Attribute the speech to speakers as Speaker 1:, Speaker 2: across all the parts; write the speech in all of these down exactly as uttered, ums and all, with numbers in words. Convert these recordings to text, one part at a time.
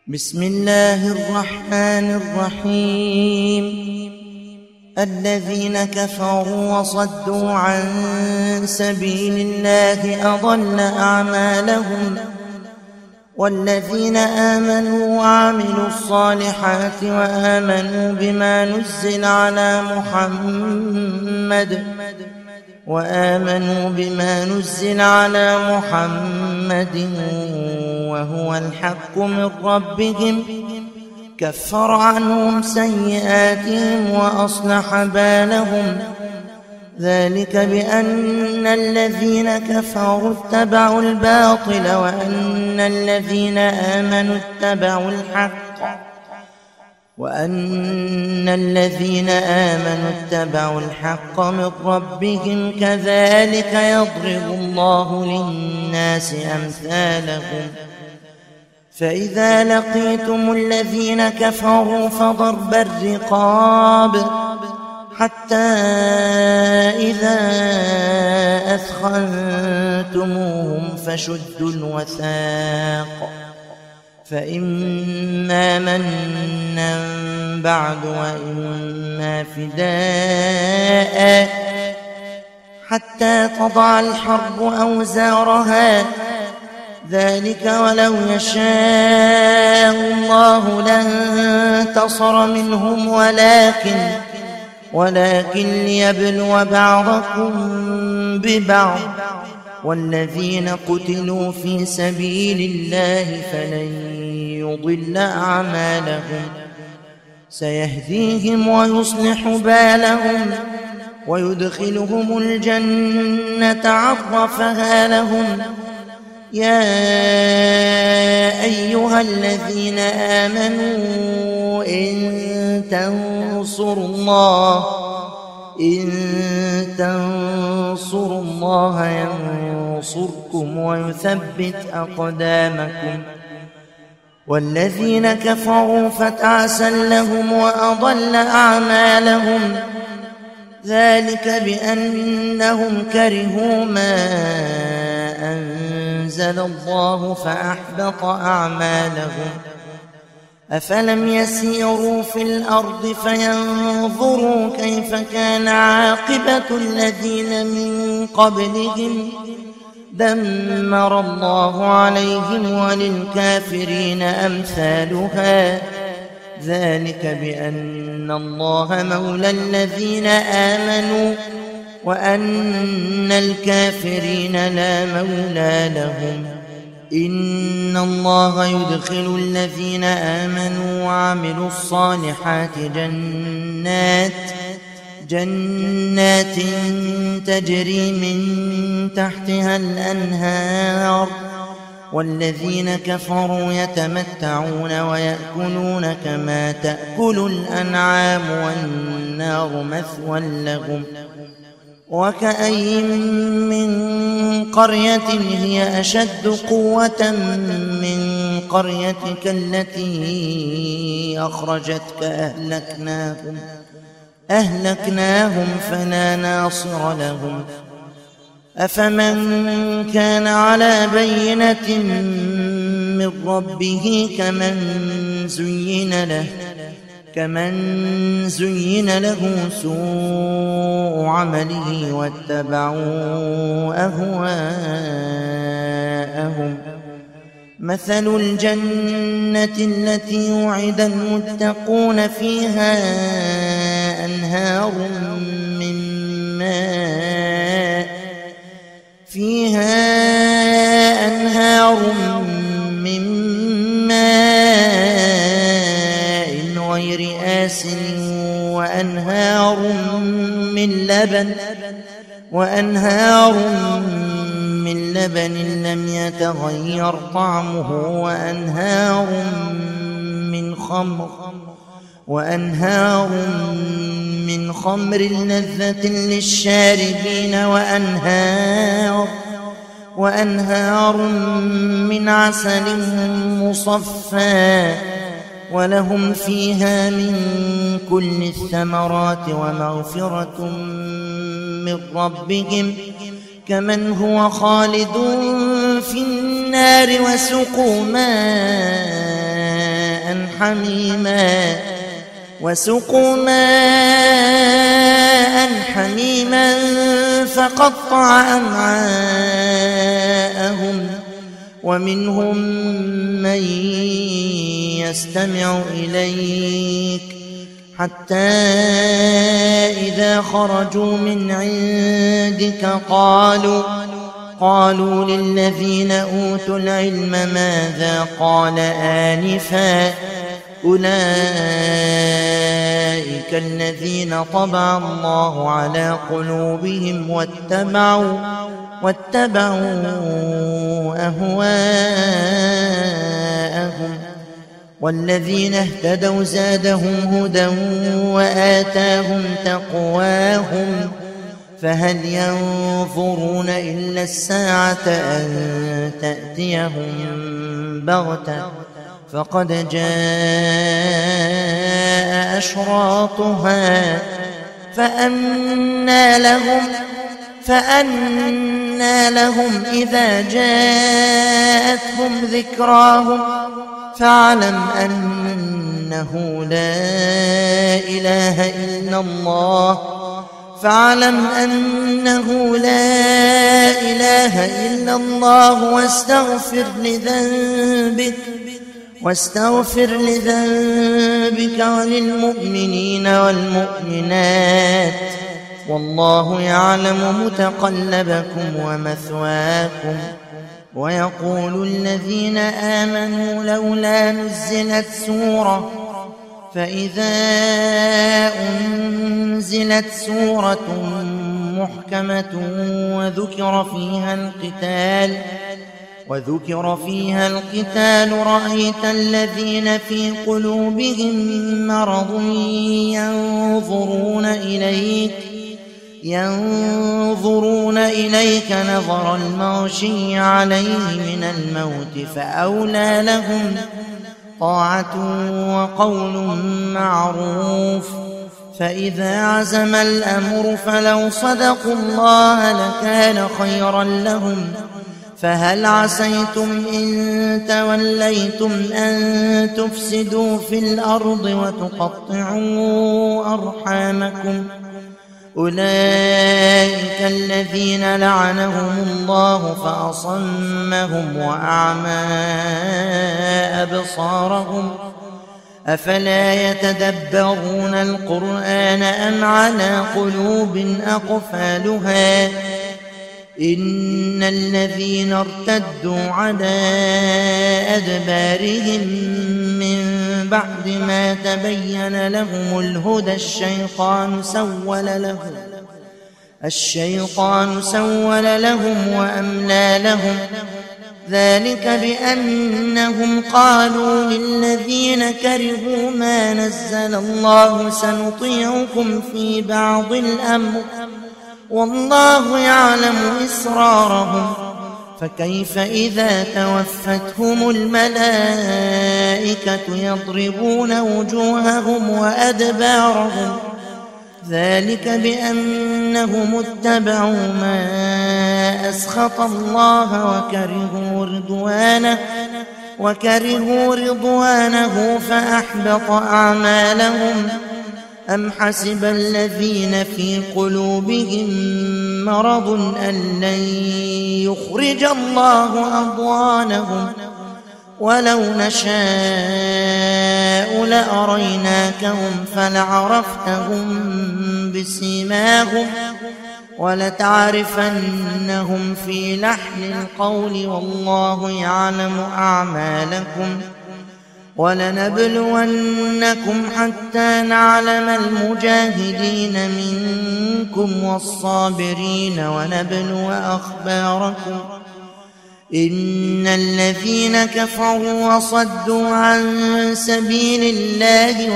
Speaker 1: بسم الله الرحمن الرحيم. الذين كفروا وصدوا عن سبيل الله أضل أعمالهم، والذين آمنوا وعملوا الصالحات وآمنوا بما نزل على محمد وآمنوا بما نزل على محمد وهو الحق من ربهم كفر عنهم سيئاتهم وأصلح بالهم، ذلك بأن الذين كفروا اتبعوا الباطل وأن الذين آمنوا اتبعوا الحق وأن الذين آمنوا اتبعوا الحق من ربهم كذلك يضرب الله للناس أمثالهم. فإذا لقيتم الذين كفروا فضرب الرقاب حتى إذا أثخنتموهم فشدوا الوثاق، فإما منا بعد وإما فداء حتى تضع الحرب أوزارها، ذلك ولو يشاء الله لانتصر منهم ولكن ولكن ليبلو بعضكم ببعض، والذين قتلوا في سبيل الله فلن يضل أعمالهم، سيهديهم ويصلح بالهم ويدخلهم الجنة عرفها لهم. يا أيها الذين آمنوا إن تنصروا الله إن تنصروا الله ينصركم ويثبت أقدامكم، والذين كفروا فتعسا لهم وأضل أعمالهم، ذلك بأنهم كرهوا ما أنزل الله فأحبط أعمالهم. أفلم يسيروا في الأرض فينظروا كيف كان عاقبة الذين من قبلهم، دمر الله عليهم وللكافرين أمثالها، ذلك بأن الله مولى الذين آمنوا وأن الكافرين لا مولى لهم. إن الله يدخل الذين آمنوا وعملوا الصالحات جنات جنات تجري من تحتها الأنهار، والذين كفروا يتمتعون ويأكلون كما تأكل الأنعام والنار مثوى لهم. وكأين من قرية هي أشد قوة من قريتك التي أخرجتك أهلكناهم أهلكناهم فلا ناصر لهم. أفمن كان على بينة من ربه كمن زين له كمن زين له سوء عمله واتبعوا أهواءهم. مثل الجنة التي وعد المتقون فيها أنهار من ماء فيها أنهار من ماء غير آسن وأنهار من لبن وأنهار من لبن لم يتغير طعمه وأنهار من خمر وأنهار من خمر لذة للشاربين وأنهار وأنهار من عسل مصفى، ولهم فيها من كل الثمرات ومغفرة من ربهم كمن هو خالد في النار وسقوا ماء حميما وسقوا ماء حميما فقطع أمعاءهم ومنهم من يستمع إليك حتى إذا خرجوا من عندك قالوا قالوا للذين أوتوا العلم ماذا قال آنفا أولئك الذين طبع الله على قلوبهم واتبعوا واتبعوا أهواءهم والذين اهتدوا زادهم هدى وآتاهم تقواهم فهل ينظرون إلا الساعة أن تأتيهم بغتة فقد جاء أشراطها فأنى لهم فأنى لهم إذا جاءتهم ذكراهم فاعلم أنه لا إله إلا الله فاعلم أنه لا إله إلا الله واستغفر لذنبك واستغفر لذنبك وللمؤمنين والمؤمنات والله يعلم متقلبكم ومثواكم ويقول الذين آمنوا لولا نزلت سورة فإذا أنزلت سورة محكمة وذكر فيها القتال وذكر فيها القتال رأيت الذين في قلوبهم مرض ينظرون إليك ينظرون إليك نظر المغشي عليه من الموت فأولى لهم طاعة وقول معروف فإذا عزم الأمر فلو صدقوا الله لكان خيرا لهم فهل عسيتم إن توليتم أن تفسدوا في الأرض وتقطعوا أرحامكم أولئك الذين لعنهم الله فأصمهم وأعمى أبصارهم أفلا يتدبرون القرآن أم على قلوب أقفالها إن الذين ارتدوا على أدبارهم من بعد ما تبين لهم الهدى الشيطان سول لهم الشيطان سول لهم وأملى لهم ذلك بأنهم قالوا للذين كرهوا ما نزل الله سنطيعكم في بعض الأمر والله يعلم إسرارهم فكيف إذا توفتهم الملائكة يضربون وجوههم وأدبارهم ذلك بأنهم اتبعوا ما أسخط الله وكرهوا رضوانه وكرهوا رضوانه فأحبط أعمالهم أم حسب الذين في قلوبهم مرض أن لن يخرج الله أضغانهم ولو نشاء لأريناكهم فلعرفتهم بسيماهم ولتعرفنهم في لحن القول والله يعلم أعمالكم ولنبلونكم حتى نعلم المجاهدين منكم والصابرين ونبلو أخباركم إن الذين كفروا وصدوا عن سبيل الله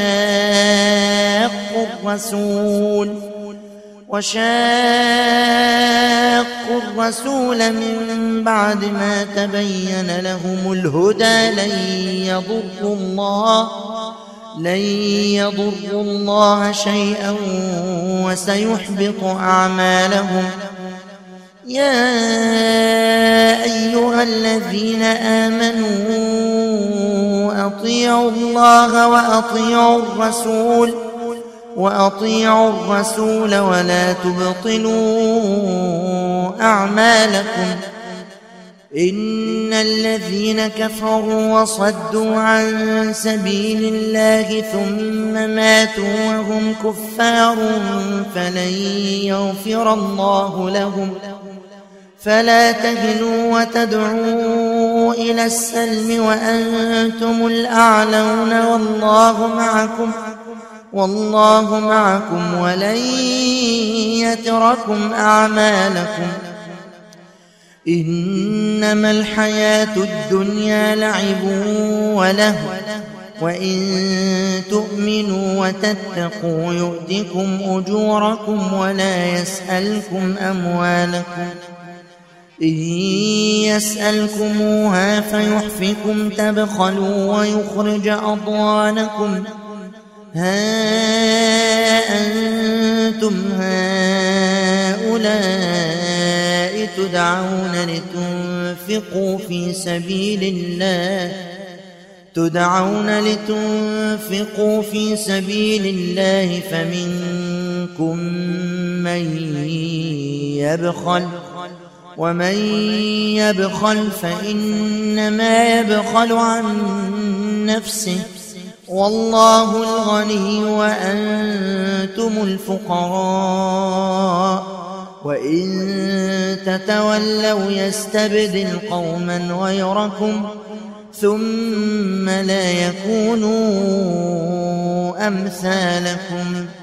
Speaker 1: وشاقوا الرسول وشاقوا الرسول من بعد ما تبين لهم الهدى لن يضروا الله لن يضروا الله شيئا وسيحبط أعمالهم يا أيها الذين آمنوا أطيعوا الله وأطيعوا الرسول وأطيعوا الرسول ولا تبطلوا أعمالكم إن الذين كفروا وصدوا عن سبيل الله ثم ماتوا وهم كفار فلن يغفر الله لهم فلا تهنوا وتدعوا إلى السلم وأنتم الأعلون والله معكم والله معكم ولن يتركم أعمالكم إنما الحياة الدنيا لعب ولهو وإن تؤمنوا وتتقوا يؤتكم أجوركم ولا يسألكم أموالكم إن يسألكموها فيحفكم تبخلوا ويخرج أضغانكم ها أنتم هؤلاء تدعون لتنفقوا في سبيل الله تدعون لتنفقوا في سبيل الله فمنكم من يبخل ومن يبخل فإنما يبخل عن نفسه والله الغني وأنتم الفقراء وإن تتولوا يستبدل قوما غيركم ثم لا يكونوا أمثالكم